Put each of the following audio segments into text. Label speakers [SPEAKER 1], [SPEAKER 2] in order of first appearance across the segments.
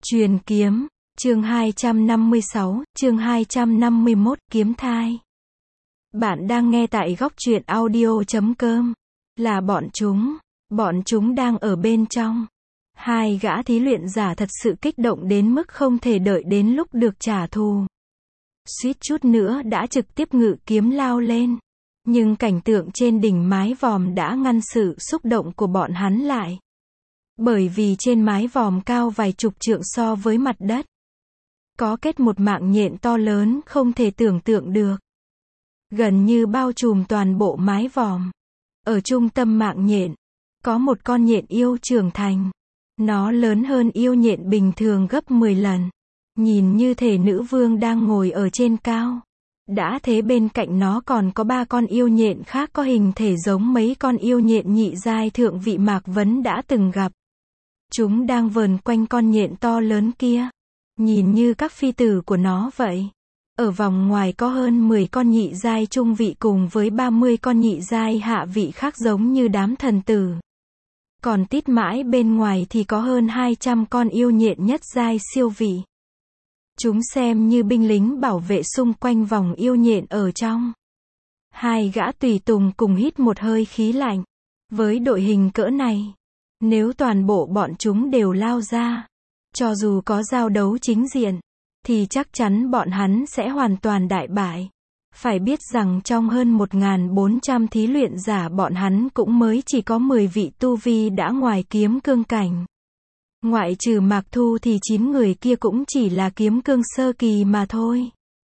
[SPEAKER 1] Truyền kiếm, chương 256, chương 251, kiếm thai. Bạn đang nghe tại góc truyện audio.com. Là bọn chúng đang ở bên trong. Hai gã thí luyện giả thật sự kích động đến mức không thể đợi đến lúc được trả thù. Suýt chút nữa đã trực tiếp ngự kiếm lao lên. Nhưng cảnh tượng trên đỉnh mái vòm đã ngăn sự xúc động của bọn hắn lại. Bởi vì trên mái vòm cao vài chục trượng so với mặt đất, có kết một mạng nhện to lớn không thể tưởng tượng được. Gần như bao trùm toàn bộ mái vòm. Ở trung tâm mạng nhện, có một con nhện yêu trưởng thành. Nó lớn hơn yêu nhện bình thường gấp 10 lần. Nhìn như thể nữ vương đang ngồi ở trên cao. Đã thế bên cạnh nó còn có 3 con yêu nhện khác có hình thể giống mấy con yêu nhện nhị giai thượng vị Mạc Vấn đã từng gặp. Chúng đang vờn quanh con nhện to lớn kia. Nhìn như các phi tử của nó vậy. Ở vòng ngoài có hơn 10 con nhị giai trung vị cùng với 30 con nhị giai hạ vị khác giống như đám thần tử. Còn tít mãi bên ngoài thì có hơn 200 con yêu nhện nhất giai siêu vị. Chúng xem như binh lính bảo vệ xung quanh vòng yêu nhện ở trong. Hai gã tùy tùng cùng hít một hơi khí lạnh. Với đội hình cỡ này, nếu toàn bộ bọn chúng đều lao ra, cho dù có giao đấu chính diện, thì chắc chắn bọn hắn sẽ hoàn toàn đại bại. Phải biết rằng trong hơn 1400 thí luyện giả bọn hắn cũng mới chỉ có 10 vị tu vi đã ngoài kiếm cương cảnh. Ngoại trừ Mạc Thu thì 9 người kia cũng chỉ là kiếm cương sơ kỳ mà thôi.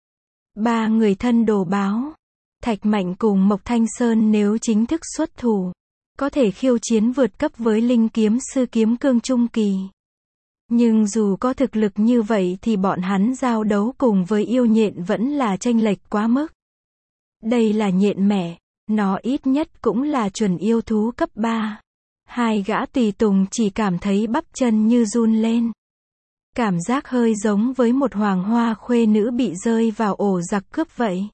[SPEAKER 1] 3 người thân đồ báo, Thạch Mạnh cùng Mộc Thanh Sơn nếu chính thức xuất thủ, có thể khiêu chiến vượt cấp với linh kiếm sư kiếm cương trung kỳ. Nhưng dù có thực lực như vậy thì bọn hắn giao đấu cùng với yêu nhện vẫn là chênh lệch quá mức. Đây là nhện mẹ, nó ít nhất cũng là chuẩn yêu thú cấp 3. Hai gã tùy tùng chỉ cảm thấy bắp chân như run lên. Cảm giác hơi giống với một hoàng hoa khuê nữ bị rơi vào ổ giặc cướp vậy.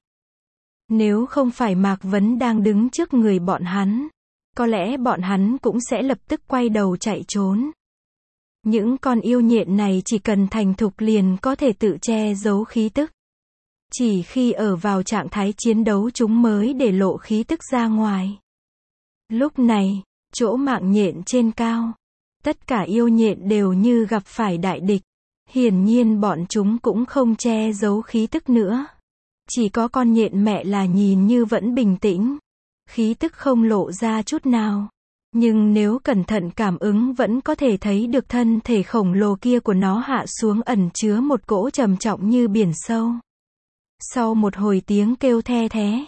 [SPEAKER 1] Nếu không phải Mạc Vấn đang đứng trước người bọn hắn, có lẽ bọn hắn cũng sẽ lập tức quay đầu chạy trốn. Những con yêu nhện này chỉ cần thành thục liền có thể tự che giấu khí tức. Chỉ khi ở vào trạng thái chiến đấu chúng mới để lộ khí tức ra ngoài. Lúc này, chỗ mạng nhện trên cao, tất cả yêu nhện đều như gặp phải đại địch. Hiển nhiên bọn chúng cũng không che giấu khí tức nữa. Chỉ có con nhện mẹ là nhìn như vẫn bình tĩnh. Khí tức không lộ ra chút nào. Nhưng nếu cẩn thận cảm ứng vẫn có thể thấy được thân thể khổng lồ kia của nó hạ xuống ẩn chứa một cỗ trầm trọng như biển sâu. Sau một hồi tiếng kêu the thé,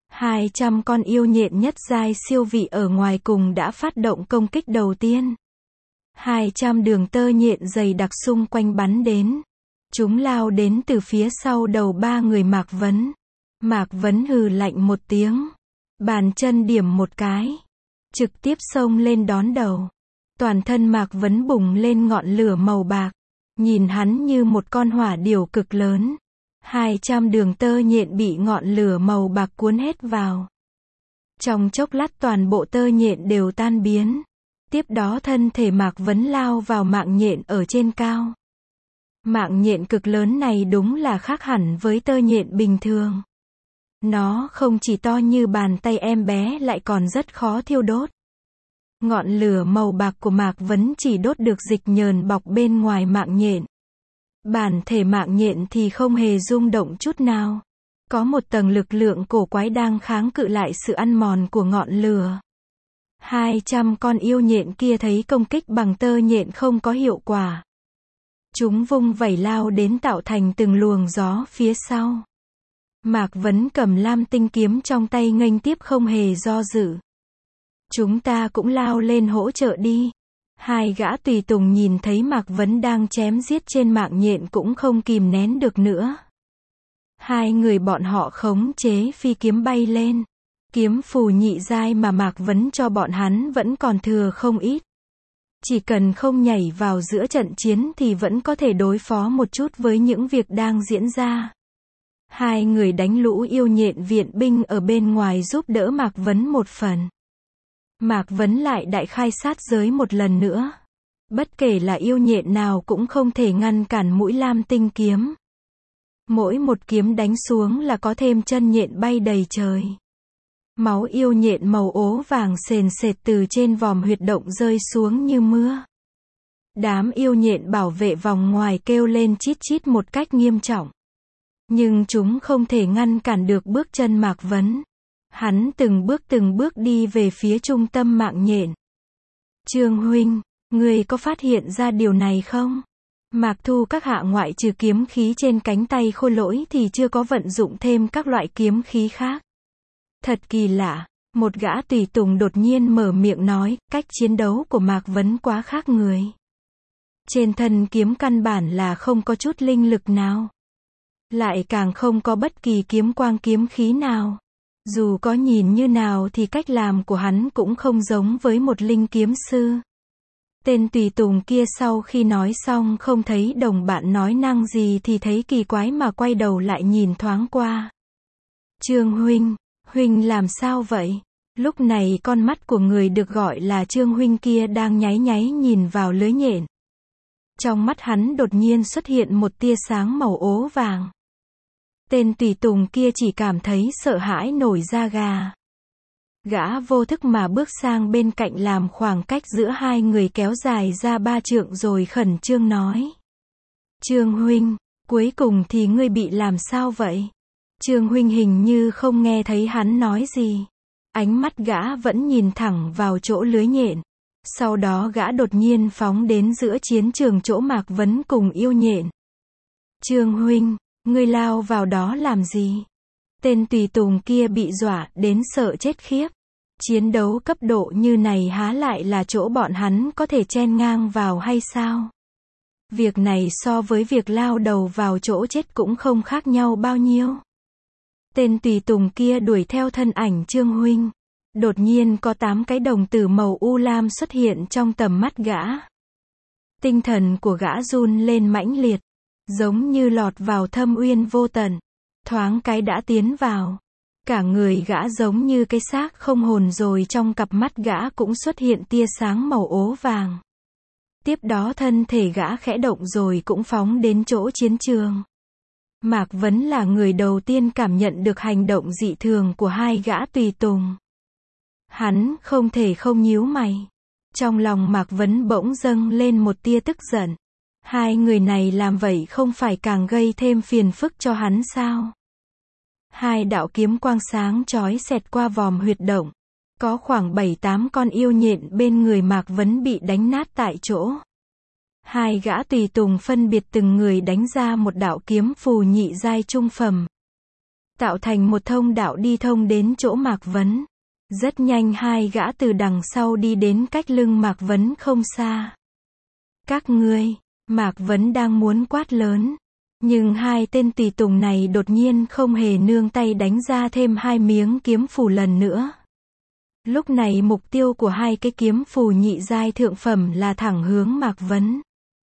[SPEAKER 1] 200 con yêu nhện nhất giai siêu vị ở ngoài cùng đã phát động công kích đầu tiên. 200 đường tơ nhện dày đặc xung quanh bắn đến. Chúng lao đến từ phía sau đầu 3 người Mạc Vấn. Mạc Vấn hừ lạnh một tiếng. Bàn chân điểm một cái. Trực tiếp xông lên đón đầu. Toàn thân Mạc Vấn bùng lên ngọn lửa màu bạc. Nhìn hắn như một con hỏa điểu cực lớn. 200 đường tơ nhện bị ngọn lửa màu bạc cuốn hết vào. Trong chốc lát toàn bộ tơ nhện đều tan biến. Tiếp đó thân thể Mạc Vấn lao vào mạng nhện ở trên cao. Mạng nhện cực lớn này đúng là khác hẳn với tơ nhện bình thường. Nó không chỉ to như bàn tay em bé lại còn rất khó thiêu đốt. Ngọn lửa màu bạc của Mạc Vấn chỉ đốt được dịch nhờn bọc bên ngoài mạng nhện. Bản thể mạng nhện thì không hề rung động chút nào. Có một tầng lực lượng cổ quái đang kháng cự lại sự ăn mòn của ngọn lửa. 200 con yêu nhện kia thấy công kích bằng tơ nhện không có hiệu quả. Chúng vung vẩy lao đến tạo thành từng luồng gió phía sau. Mạc Vấn cầm lam tinh kiếm trong tay nghênh tiếp không hề do dự. Chúng ta cũng lao lên hỗ trợ đi. Hai gã tùy tùng nhìn thấy Mạc Vấn đang chém giết trên mạng nhện cũng không kìm nén được nữa. Hai người bọn họ khống chế phi kiếm bay lên. Kiếm phù nhị giai mà Mạc Vấn cho bọn hắn vẫn còn thừa không ít. Chỉ cần không nhảy vào giữa trận chiến thì vẫn có thể đối phó một chút với những việc đang diễn ra. Hai người đánh lũ yêu nhện viện binh ở bên ngoài giúp đỡ Mạc Vấn một phần. Mạc Vấn lại đại khai sát giới một lần nữa. Bất kể là yêu nhện nào cũng không thể ngăn cản mũi lam tinh kiếm. Mỗi một kiếm đánh xuống là có thêm chân nhện bay đầy trời. Máu yêu nhện màu ố vàng sền sệt từ trên vòm huyệt động rơi xuống như mưa. Đám yêu nhện bảo vệ vòng ngoài kêu lên chít chít một cách nghiêm trọng. Nhưng chúng không thể ngăn cản được bước chân Mạc Vấn. Hắn từng bước đi về phía trung tâm mạng nhện. Trương huynh, ngươi có phát hiện ra điều này không? Mạc Thu các hạ ngoại trừ kiếm khí trên cánh tay khôi lỗi thì chưa có vận dụng thêm các loại kiếm khí khác. Thật kỳ lạ, một gã tùy tùng đột nhiên mở miệng nói, cách chiến đấu của Mạc Vấn quá khác người. Trên thân kiếm căn bản là không có chút linh lực nào. Lại càng không có bất kỳ kiếm quang kiếm khí nào. Dù có nhìn như nào thì cách làm của hắn cũng không giống với một linh kiếm sư. Tên tùy tùng kia sau khi nói xong không thấy đồng bạn nói năng gì thì thấy kỳ quái mà quay đầu lại nhìn thoáng qua. Trương huynh, huynh làm sao vậy? Lúc này con mắt của người được gọi là Trương huynh kia đang nháy nháy nhìn vào lưới nhện. Trong mắt hắn đột nhiên xuất hiện một tia sáng màu ố vàng. Tên tùy tùng kia chỉ cảm thấy sợ hãi nổi da gà. Gã vô thức mà bước sang bên cạnh làm khoảng cách giữa hai người kéo dài ra 3 trượng rồi khẩn trương nói. Trương huynh, cuối cùng thì ngươi bị làm sao vậy? Trương huynh hình như không nghe thấy hắn nói gì. Ánh mắt gã vẫn nhìn thẳng vào chỗ lưới nhện. Sau đó gã đột nhiên phóng đến giữa chiến trường chỗ Mạc Vấn cùng yêu nhện. Trương huynh, ngươi lao vào đó làm gì? Tên tùy tùng kia bị dọa đến sợ chết khiếp. Chiến đấu cấp độ như này há lại là chỗ bọn hắn có thể chen ngang vào hay sao? Việc này so với việc lao đầu vào chỗ chết cũng không khác nhau bao nhiêu. Tên tùy tùng kia đuổi theo thân ảnh Trương huynh. Đột nhiên có 8 cái đồng tử màu u lam xuất hiện trong tầm mắt gã. Tinh thần của gã run lên mãnh liệt, giống như lọt vào thâm uyên vô tận. Thoáng cái đã tiến vào. Cả người gã giống như cái xác không hồn rồi trong cặp mắt gã cũng xuất hiện tia sáng màu ố vàng. Tiếp đó thân thể gã khẽ động rồi cũng phóng đến chỗ chiến trường. Mạc Vấn là người đầu tiên cảm nhận được hành động dị thường của hai gã tùy tùng. Hắn không thể không nhíu mày. Trong lòng Mạc Vấn bỗng dâng lên một tia tức giận. Hai người này làm vậy không phải càng gây thêm phiền phức cho hắn sao? Hai đạo kiếm quang sáng chói xẹt qua vòm huyệt động. Có khoảng 7-8 con yêu nhện bên người Mạc Vấn bị đánh nát tại chỗ. Hai gã tùy tùng phân biệt từng người đánh ra một đạo kiếm phù nhị giai trung phẩm. Tạo thành một thông đạo đi thông đến chỗ Mạc Vấn. Rất nhanh hai gã từ đằng sau đi đến cách lưng Mạc Vấn không xa. Các ngươi, Mạc Vấn đang muốn quát lớn. Nhưng hai tên tùy tùng này đột nhiên không hề nương tay đánh ra thêm 2 miếng kiếm phù lần nữa. Lúc này mục tiêu của hai cái kiếm phù nhị giai thượng phẩm là thẳng hướng Mạc Vấn.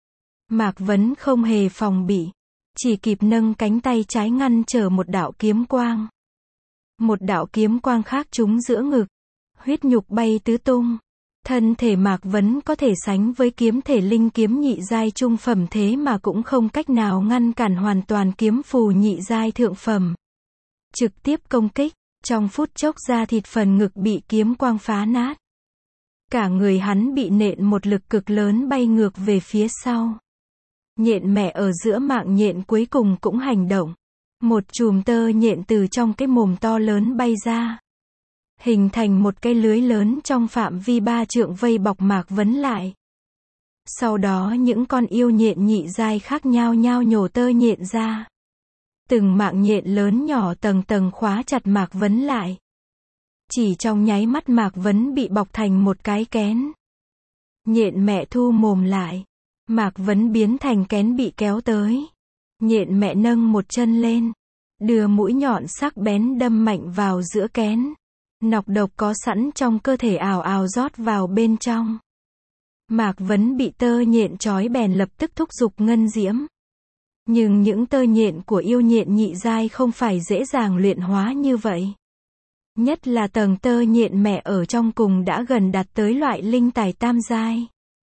[SPEAKER 1] Mạc Vấn không hề phòng bị, chỉ kịp nâng cánh tay trái ngăn trở một đạo kiếm quang. Một đạo kiếm quang khác trúng giữa ngực, huyết nhục bay tứ tung. Thân thể Mạc Vấn có thể sánh với kiếm thể linh kiếm nhị giai trung phẩm thế mà cũng không cách nào ngăn cản hoàn toàn kiếm phù nhị giai thượng phẩm. Trực tiếp công kích, trong phút chốc da thịt phần ngực bị kiếm quang phá nát. Cả người hắn bị nện một lực cực lớn bay ngược về phía sau. Nhện mẹ ở giữa mạng nhện cuối cùng cũng hành động. Một chùm tơ nhện từ trong cái mồm to lớn bay ra. Hình thành một cái lưới lớn trong phạm vi 3 trượng vây bọc Mạc Vấn lại. Sau đó những con yêu nhện nhị giai khác nhao nhao nhổ tơ nhện ra. Từng mạng nhện lớn nhỏ tầng tầng khóa chặt Mạc Vấn lại. Chỉ trong nháy mắt Mạc Vấn bị bọc thành một cái kén. Nhện mẹ thu mồm lại. Mạc Vấn biến thành kén bị kéo tới. Nhện mẹ nâng một chân lên. Đưa mũi nhọn sắc bén đâm mạnh vào giữa kén. Nọc độc có sẵn trong cơ thể ào ào rót vào bên trong. Mạc Vấn bị tơ nhện trói bèn lập tức thúc giục ngân diễm. Nhưng những tơ nhện của yêu nhện nhị giai không phải dễ dàng luyện hóa như vậy. Nhất là tầng tơ nhện mẹ ở trong cùng đã gần đạt tới loại linh tài tam giai.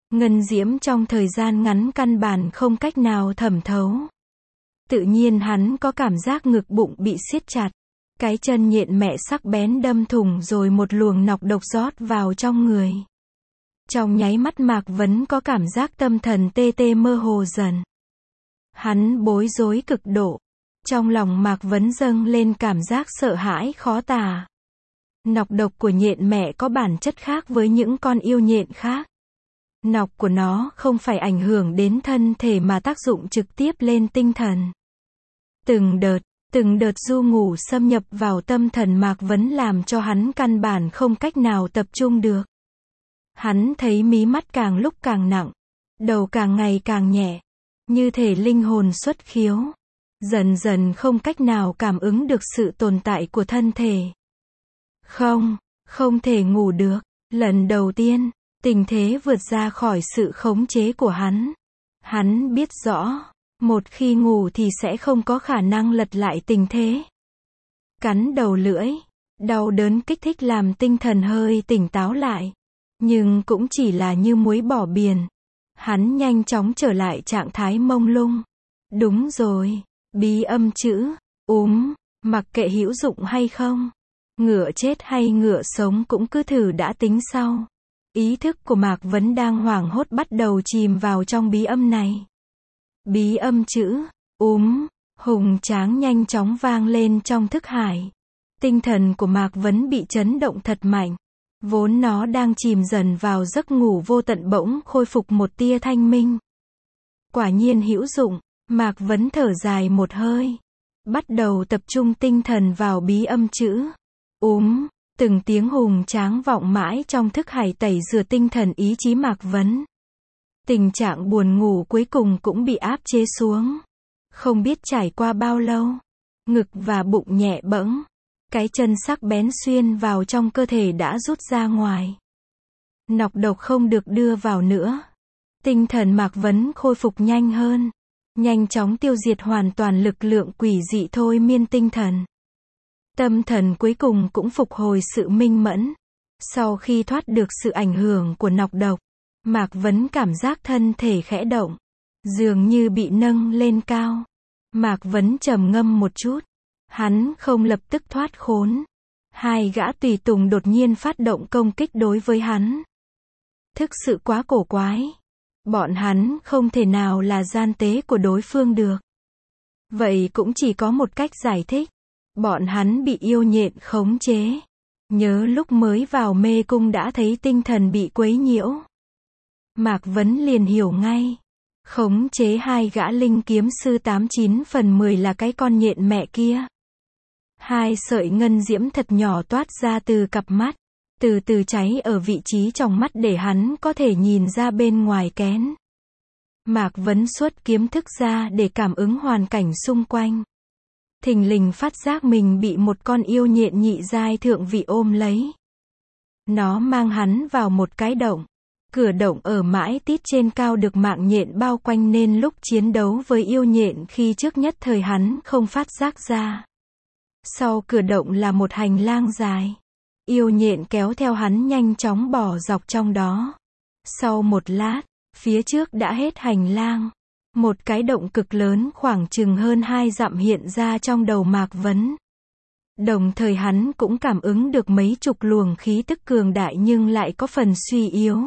[SPEAKER 1] Ngân diễm trong thời gian ngắn căn bản không cách nào thẩm thấu. Tự nhiên hắn có cảm giác ngực bụng bị siết chặt. Cái chân nhện mẹ sắc bén đâm thủng rồi một luồng nọc độc rót vào trong người. Trong nháy mắt Mạc Vấn có cảm giác tâm thần tê tê mơ hồ dần. Hắn bối rối cực độ. Trong lòng Mạc Vấn dâng lên cảm giác sợ hãi khó tả. Nọc độc của nhện mẹ có bản chất khác với những con yêu nhện khác. Nọc của nó không phải ảnh hưởng đến thân thể mà tác dụng trực tiếp lên tinh thần. Từng đợt du ngủ xâm nhập vào tâm thần Mạc Vấn làm cho hắn căn bản không cách nào tập trung được. Hắn thấy mí mắt càng lúc càng nặng, đầu càng ngày càng nhẹ, như thể linh hồn xuất khiếu. Dần dần không cách nào cảm ứng được sự tồn tại của thân thể. Không thể ngủ được. Lần đầu tiên, tình thế vượt ra khỏi sự khống chế của hắn. Hắn biết rõ, một khi ngủ thì sẽ không có khả năng lật lại tình thế. Cắn đầu lưỡi, đau đớn kích thích làm tinh thần hơi tỉnh táo lại. Nhưng cũng chỉ là như muối bỏ biển. Hắn nhanh chóng trở lại trạng thái mông lung. Đúng rồi, bí âm chữ, mặc kệ hữu dụng hay không. Ngựa chết hay ngựa sống cũng cứ thử đã tính sau. Ý thức của Mạc Vấn đang hoảng hốt bắt đầu chìm vào trong bí âm này. Bí âm chữ, hùng tráng nhanh chóng vang lên trong thức hải. Tinh thần của Mạc Vấn bị chấn động thật mạnh. Vốn nó đang chìm dần vào giấc ngủ vô tận bỗng khôi phục một tia thanh minh. Quả nhiên hữu dụng, Mạc Vấn thở dài một hơi. Bắt đầu tập trung tinh thần vào bí âm chữ. Từng tiếng hùng tráng vọng mãi trong thức hải tẩy rửa tinh thần ý chí Mạc Vấn. Tình trạng buồn ngủ cuối cùng cũng bị áp chế xuống. Không biết trải qua bao lâu, ngực và bụng nhẹ bẫng. Cái chân sắc bén xuyên vào trong cơ thể đã rút ra ngoài. Nọc độc không được đưa vào nữa. Tinh thần Mạc Vấn khôi phục nhanh hơn. Nhanh chóng tiêu diệt hoàn toàn lực lượng quỷ dị thôi miên tinh thần. Tâm thần cuối cùng cũng phục hồi sự minh mẫn. Sau khi thoát được sự ảnh hưởng của nọc độc, Mạc Vấn cảm giác thân thể khẽ động. Dường như bị nâng lên cao. Mạc Vấn trầm ngâm một chút. Hắn không lập tức thoát khốn. Hai gã tùy tùng đột nhiên phát động công kích đối với hắn. Thực sự quá cổ quái. Bọn hắn không thể nào là gian tế của đối phương được. Vậy cũng chỉ có một cách giải thích. Bọn hắn bị yêu nhện khống chế. Nhớ lúc mới vào mê cung đã thấy tinh thần bị quấy nhiễu. Mạc Vấn liền hiểu ngay. Khống chế hai gã linh kiếm sư 89/10 là cái con nhện mẹ kia. Hai sợi ngân diễm thật nhỏ toát ra từ cặp mắt. Từ từ cháy ở vị trí trong mắt để hắn có thể nhìn ra bên ngoài kén. Mạc Vấn xuất kiếm thức ra để cảm ứng hoàn cảnh xung quanh. Thình lình phát giác mình bị một con yêu nhện nhị giai thượng vị ôm lấy. Nó mang hắn vào một cái động. Cửa động ở mãi tít trên cao được mạng nhện bao quanh nên lúc chiến đấu với yêu nhện khi trước nhất thời hắn không phát giác ra. Sau cửa động là một hành lang dài. Yêu nhện kéo theo hắn nhanh chóng bỏ dọc trong đó. Sau một lát, phía trước đã hết hành lang. Một cái động cực lớn khoảng chừng hơn 2 dặm hiện ra trong đầu Mạc Vấn. Đồng thời hắn cũng cảm ứng được mấy chục luồng khí tức cường đại nhưng lại có phần suy yếu.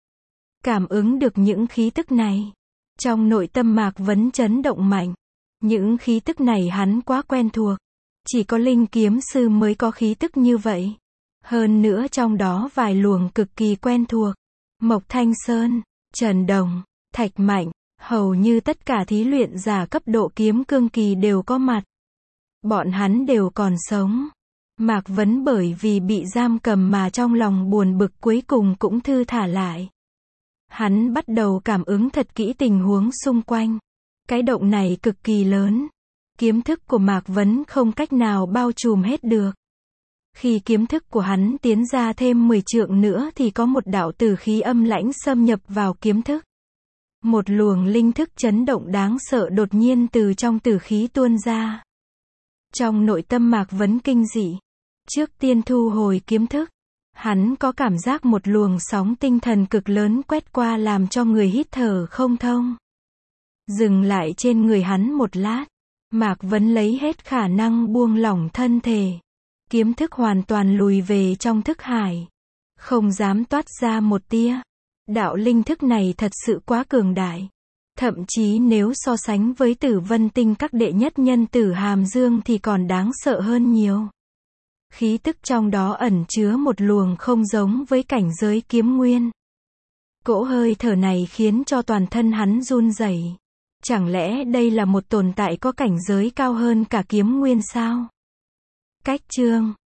[SPEAKER 1] Cảm ứng được những khí tức này. Trong nội tâm Mạc Vấn chấn động mạnh. Những khí tức này hắn quá quen thuộc. Chỉ có linh kiếm sư mới có khí tức như vậy. Hơn nữa trong đó vài luồng cực kỳ quen thuộc. Mộc Thanh Sơn, Trần Đồng, Thạch Mạnh, hầu như tất cả thí luyện giả cấp độ kiếm cương kỳ đều có mặt. Bọn hắn đều còn sống. Mạc Vấn bởi vì bị giam cầm mà trong lòng buồn bực cuối cùng cũng thư thả lại. Hắn bắt đầu cảm ứng thật kỹ tình huống xung quanh. Cái động này cực kỳ lớn. Kiếm thức của Mạc Vấn không cách nào bao trùm hết được. Khi kiếm thức của hắn tiến ra thêm 10 trượng nữa thì có một đạo tử khí âm lãnh xâm nhập vào kiếm thức. Một luồng linh thức chấn động đáng sợ đột nhiên từ trong tử khí tuôn ra. Trong nội tâm Mạc Vấn kinh dị. Trước tiên thu hồi kiếm thức. Hắn có cảm giác một luồng sóng tinh thần cực lớn quét qua làm cho người hít thở không thông. Dừng lại trên người hắn một lát. Mạc Vấn lấy hết khả năng buông lỏng thân thể. Kiếm thức hoàn toàn lùi về trong thức hải. Không dám toát ra một tia. Đạo linh thức này thật sự quá cường đại. Thậm chí nếu so sánh với Tử Vân Tinh các đệ nhất nhân Tử Hàm Dương thì còn đáng sợ hơn nhiều. Khí tức trong đó ẩn chứa một luồng không giống với cảnh giới kiếm nguyên. Cỗ hơi thở này khiến cho toàn thân hắn run rẩy. Chẳng lẽ đây là một tồn tại có cảnh giới cao hơn cả kiếm nguyên sao? Cách chương